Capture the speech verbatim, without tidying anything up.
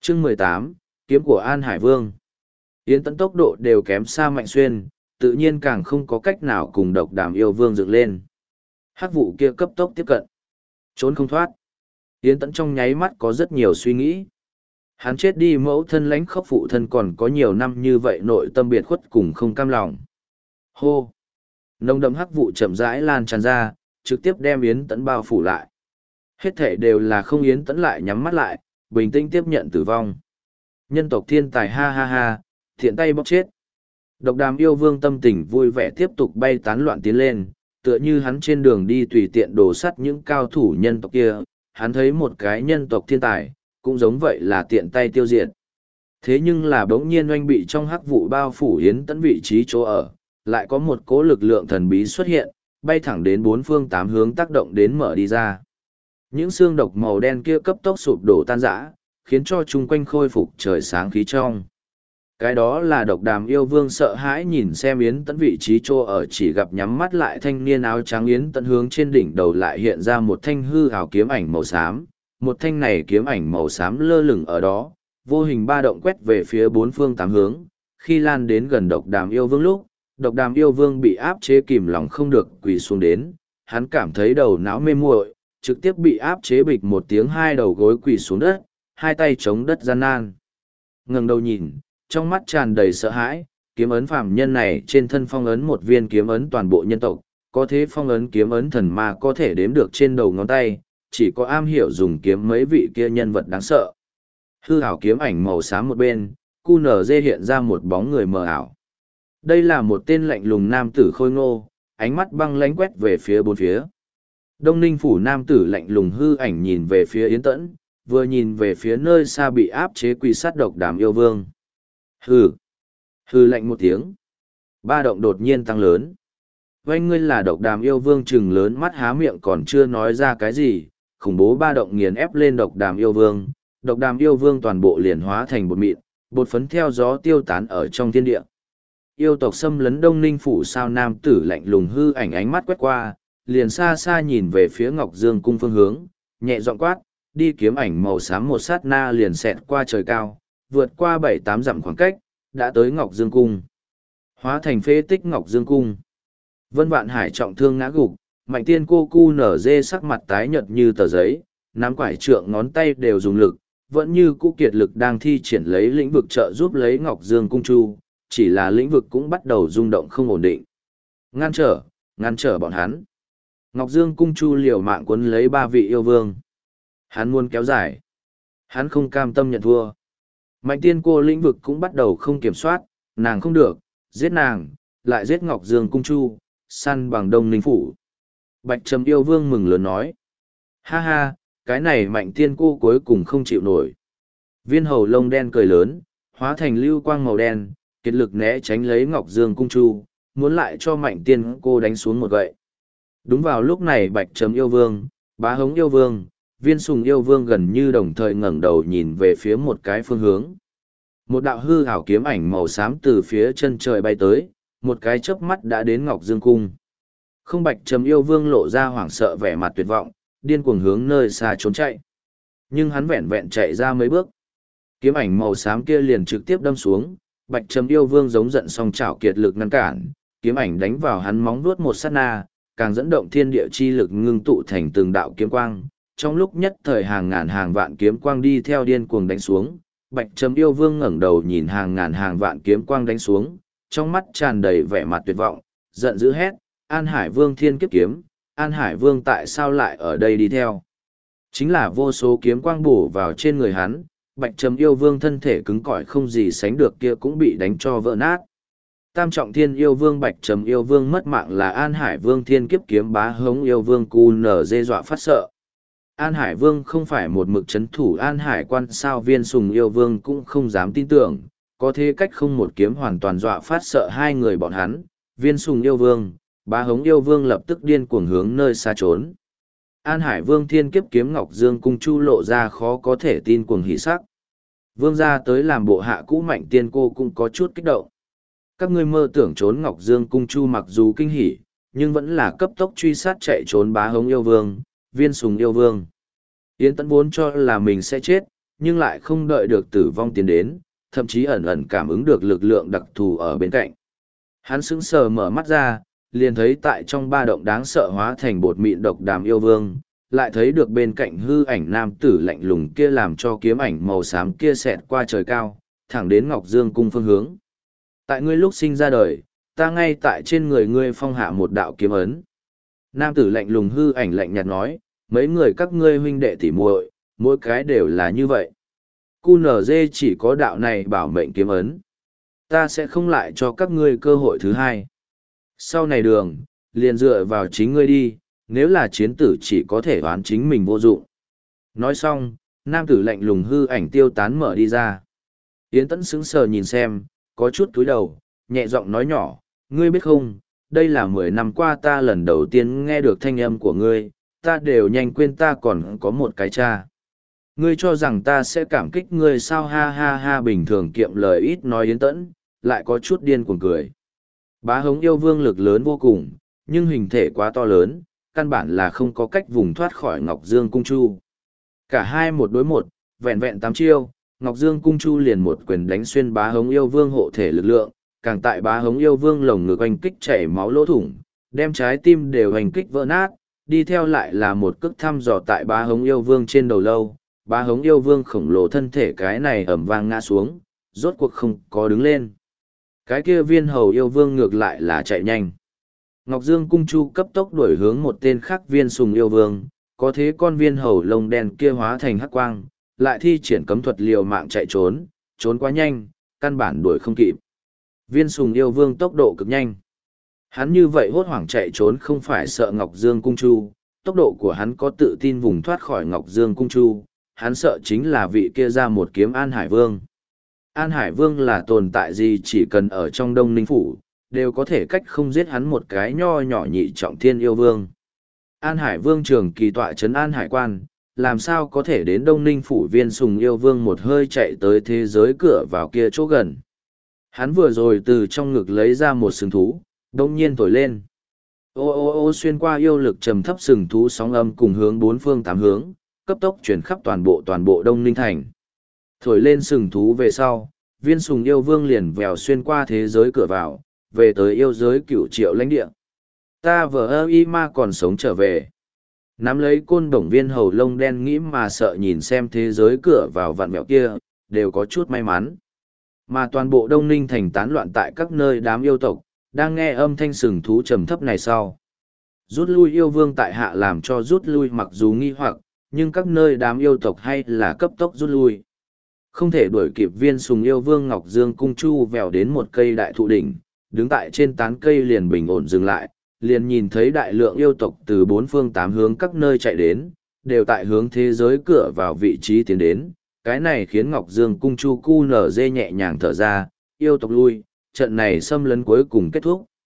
Chương mười tám, kiếm của An Hải Vương. Yến Tẫn tốc độ đều kém xa Mạnh Xuyên, tự nhiên càng không có cách nào cùng Độc Đàm Yêu Vương dựng lên. Hắc vụ kia cấp tốc tiếp cận, trốn không thoát. Yến Tẫn trong nháy mắt có rất nhiều suy nghĩ. Hắn chết đi mẫu thân lãnh khốc phụ thân còn có nhiều năm như vậy nội tâm biệt khuất cùng không cam lòng. Hô! Nồng đậm hắc vụ chậm rãi lan tràn ra, trực tiếp đem Yến Tẫn bao phủ lại. Hết thể đều là không. Yến Tẫn lại nhắm mắt lại, bình tĩnh tiếp nhận tử vong. Nhân tộc thiên tài ha ha ha, thiện tay bóc chết. Độc Đàm Yêu Vương tâm tình vui vẻ tiếp tục bay tán loạn tiến lên, tựa như hắn trên đường đi tùy tiện đổ sắt những cao thủ nhân tộc kia, hắn thấy một cái nhân tộc thiên tài, cũng giống vậy là tiện tay tiêu diệt. Thế nhưng là bỗng nhiên oanh bị trong hắc vụ bao phủ Yến Tẫn vị trí chỗ ở, lại có một cỗ lực lượng thần bí xuất hiện, bay thẳng đến bốn phương tám hướng tác động đến mở đi ra. Những xương độc màu đen kia cấp tốc sụp đổ tan rã, khiến cho chung quanh khôi phục trời sáng khí trong. Cái đó là Độc Đàm Yêu Vương sợ hãi nhìn xem Yến Tẫn vị trí chỗ ở, chỉ gặp nhắm mắt lại thanh niên áo trắng Yến Tẫn hướng trên đỉnh đầu lại hiện ra một thanh hư ảo kiếm ảnh màu xám. Một thanh này kiếm ảnh màu xám lơ lửng ở đó, vô hình ba động quét về phía bốn phương tám hướng. Khi lan đến gần Độc Đàm Yêu Vương lúc, Độc Đàm Yêu Vương bị áp chế kìm lòng không được quỳ xuống đến, hắn cảm thấy đầu não mê muội, trực tiếp bị áp chế bịch một tiếng, hai đầu gối quỳ xuống đất, hai tay chống đất gian nan. Ngẩng đầu nhìn, trong mắt tràn đầy sợ hãi, kiếm ấn phàm nhân này trên thân phong ấn một viên kiếm ấn toàn bộ nhân tộc, có thế phong ấn kiếm ấn thần ma có thể đếm được trên đầu ngón tay, chỉ có am hiểu dùng kiếm mấy vị kia nhân vật đáng sợ. Hư ảo kiếm ảnh màu xám một bên, cu nở dê hiện ra một bóng người mờ ảo. Đây là một tên lạnh lùng nam tử khôi ngô, ánh mắt băng lánh quét về phía bốn phía. Đông Ninh phủ nam tử lạnh lùng hư ảnh nhìn về phía Yến Tẫn, vừa nhìn về phía nơi xa bị áp chế quỳ sát Độc Đàm Yêu Vương. Hừ! Hừ lạnh một tiếng. Ba động đột nhiên tăng lớn. Oanh ngươi là Độc Đàm Yêu Vương trừng lớn mắt há miệng còn chưa nói ra cái gì, khủng bố ba động nghiền ép lên Độc Đàm Yêu Vương. Độc Đàm Yêu Vương toàn bộ liền hóa thành bột mịn, bột phấn theo gió tiêu tán ở trong thiên địa. Yêu tộc xâm lấn Đông Ninh phủ sao nam tử lạnh lùng hư ảnh ánh mắt quét qua, liền xa xa nhìn về phía Ngọc Dương cung phương hướng, nhẹ giọng quát, đi. Kiếm ảnh màu xám một sát na liền xẹt qua trời cao, vượt qua bảy tám dặm khoảng cách, đã tới Ngọc Dương cung. Hóa thành phế tích Ngọc Dương cung. Vân Vạn Hải trọng thương ngã gục, Mạnh Tiên cô cu nở dê sắc mặt tái nhợt như tờ giấy, nắm quải trượng ngón tay đều dùng lực, vẫn như cũ kiệt lực đang thi triển lấy lĩnh vực trợ giúp lấy Ngọc Dương cung chu, chỉ là lĩnh vực cũng bắt đầu rung động không ổn định. Ngăn trở, ngăn trở bọn hắn. Ngọc Dương cung chu liều mạng quấn lấy ba vị yêu vương. Hắn muốn kéo dài. Hắn không cam tâm nhận thua. Mạnh Tiên cô lĩnh vực cũng bắt đầu không kiểm soát, nàng không được, giết nàng, lại giết Ngọc Dương cung chu, săn bằng Đông Ninh phủ. Bạch Trầm yêu vương mừng lớn nói. Ha ha, cái này Mạnh Tiên cô cuối cùng không chịu nổi. Viên hầu lông đen cười lớn, hóa thành lưu quang màu đen, kiệt lực né tránh lấy Ngọc Dương cung chu, muốn lại cho Mạnh Tiên cô đánh xuống một gậy. Đúng vào lúc này Bạch Trầm yêu vương, Bá Hống yêu vương, Viên Sùng yêu vương gần như đồng thời ngẩng đầu nhìn về phía một cái phương hướng. Một đạo hư ảo kiếm ảnh màu xám từ phía chân trời bay tới, một cái chớp mắt đã đến Ngọc Dương cung. Không. Bạch Trầm yêu vương lộ ra hoảng sợ vẻ mặt tuyệt vọng, điên cuồng hướng nơi xa trốn chạy. Nhưng hắn vẹn vẹn chạy ra mấy bước, kiếm ảnh màu xám kia liền trực tiếp đâm xuống. Bạch Trầm yêu vương giống giận song chảo kiệt lực ngăn cản, kiếm ảnh đánh vào hắn móng vuốt một sát na, càng dẫn động thiên địa chi lực ngưng tụ thành từng đạo kiếm quang. Trong lúc nhất thời hàng ngàn hàng vạn kiếm quang đi theo điên cuồng đánh xuống, Bạch Trầm yêu vương ngẩng đầu nhìn hàng ngàn hàng vạn kiếm quang đánh xuống, trong mắt tràn đầy vẻ mặt tuyệt vọng, giận dữ hét, An Hải Vương thiên kiếp kiếm, An Hải Vương tại sao lại ở đây đi theo? Chính là vô số kiếm quang bổ vào trên người hắn, Bạch Trầm yêu vương thân thể cứng cỏi không gì sánh được kia cũng bị đánh cho vỡ nát. Tam trọng thiên yêu vương Bạch Trầm yêu vương mất mạng là An Hải Vương thiên kiếp kiếm. Bá Hống yêu vương cu nở dê dọa phát sợ. An Hải Vương không phải một mực chấn thủ An Hải quan sao? Viên Sùng yêu vương cũng không dám tin tưởng, có thế cách không một kiếm hoàn toàn dọa phát sợ hai người bọn hắn. Viên Sùng yêu vương, Bá Hống yêu vương lập tức điên cuồng hướng nơi xa trốn. An Hải Vương thiên kiếp kiếm Ngọc Dương cung chu lộ ra khó có thể tin cuồng hỉ sắc. Vương gia tới làm bộ hạ cũ Mạnh Tiên cô cũng có chút kích động. Các ngươi mơ tưởng trốn Ngọc Dương cung chu mặc dù kinh hỉ, nhưng vẫn là cấp tốc truy sát chạy trốn Bá Hống yêu vương, Viên Sùng yêu vương. Yến Tẫn vốn cho là mình sẽ chết, nhưng lại không đợi được tử vong tiến đến, thậm chí ẩn ẩn cảm ứng được lực lượng đặc thù ở bên cạnh. Hắn sững sờ mở mắt ra, liền thấy tại trong ba động đáng sợ hóa thành bột mịn độc đàm yêu vương, lại thấy được bên cạnh hư ảnh nam tử lạnh lùng kia làm cho kiếm ảnh màu xám kia xẹt qua trời cao, thẳng đến Ngọc Dương cung phương hướng. Tại ngươi lúc sinh ra đời, ta ngay tại trên người ngươi phong hạ một đạo kiếm ấn. Nam tử lạnh lùng hư ảnh lạnh nhạt nói, mấy người các ngươi huynh đệ tỉ muội, mỗi cái đều là như vậy. Cu nở dê chỉ có đạo này bảo mệnh kiếm ấn. Ta sẽ không lại cho các ngươi cơ hội thứ hai. Sau này đường, liền dựa vào chính ngươi đi, nếu là chiến tử chỉ có thể đoán chính mình vô dụng. Nói xong, nam tử lạnh lùng hư ảnh tiêu tán mở đi ra. Yến Tẫn sững sờ nhìn xem, có chút cúi đầu, nhẹ giọng nói nhỏ, ngươi biết không, đây là mười năm qua ta lần đầu tiên nghe được thanh âm của ngươi, ta đều nhanh quên ta còn có một cái cha. Ngươi cho rằng ta sẽ cảm kích ngươi sao ha ha ha bình thường kiệm lời ít nói Yến Tẫn, lại có chút điên cuồng cười. Bá Hống yêu vương lực lớn vô cùng, nhưng hình thể quá to lớn, căn bản là không có cách vùng thoát khỏi Ngọc Dương Cung Chu. Cả hai một đối một, vẹn vẹn tám chiêu, Ngọc Dương Cung Chu liền một quyền đánh xuyên Bá Hống yêu vương hộ thể lực lượng, càng tại Bá Hống yêu vương lồng ngực oanh kích chảy máu lỗ thủng, đem trái tim đều oanh kích vỡ nát, đi theo lại là một cước thăm dò tại Bá Hống yêu vương trên đầu lâu. Bá Hống yêu vương khổng lồ thân thể cái này ẩm vang ngã xuống, rốt cuộc không có đứng lên. Cái kia viên hầu yêu vương ngược lại là chạy nhanh. Ngọc Dương Cung Chu cấp tốc đuổi hướng một tên khác viên sùng yêu vương, có thế con viên hầu lông đen kia hóa thành hắc quang, lại thi triển cấm thuật liều mạng chạy trốn, trốn quá nhanh, căn bản đuổi không kịp. Viên sùng yêu vương tốc độ cực nhanh. Hắn như vậy hốt hoảng chạy trốn không phải sợ Ngọc Dương Cung Chu, tốc độ của hắn có tự tin vùng thoát khỏi Ngọc Dương Cung Chu, hắn sợ chính là vị kia ra một kiếm An Hải Vương. An Hải Vương là tồn tại gì chỉ cần ở trong Đông Ninh Phủ, đều có thể cách không giết hắn một cái nho nhỏ nhị trọng thiên yêu vương. An Hải Vương trường kỳ tọa trấn An Hải Quan, làm sao có thể đến Đông Ninh Phủ viên sùng yêu vương một hơi chạy tới thế giới cửa vào kia chỗ gần. Hắn vừa rồi từ trong ngực lấy ra một sừng thú, đông nhiên thổi lên. Ô ô ô xuyên qua yêu lực trầm thấp sừng thú sóng âm cùng hướng bốn phương tám hướng, cấp tốc chuyển khắp toàn bộ toàn bộ Đông Ninh Thành. Thổi lên sừng thú về sau, viên sùng yêu vương liền vèo xuyên qua thế giới cửa vào, về tới yêu giới cửu triệu lãnh địa. Ta vờ ơ y ma còn sống trở về. Nắm lấy côn đồng viên hầu lông đen nghĩ mà sợ nhìn xem thế giới cửa vào vạn mẹo kia, đều có chút may mắn. Mà toàn bộ Đông Ninh Thành tán loạn tại các nơi đám yêu tộc, đang nghe âm thanh sừng thú trầm thấp này sau. Rút lui yêu vương tại hạ làm cho rút lui mặc dù nghi hoặc, nhưng các nơi đám yêu tộc hay là cấp tốc rút lui. Không thể đuổi kịp viên sùng yêu vương Ngọc Dương Cung Chu vèo đến một cây đại thụ đỉnh, đứng tại trên tán cây liền bình ổn dừng lại, liền nhìn thấy đại lượng yêu tộc từ bốn phương tám hướng các nơi chạy đến, đều tại hướng thế giới cửa vào vị trí tiến đến. Cái này khiến Ngọc Dương Cung Chu cu nở dê nhẹ nhàng thở ra, yêu tộc lui, trận này xâm lấn cuối cùng kết thúc.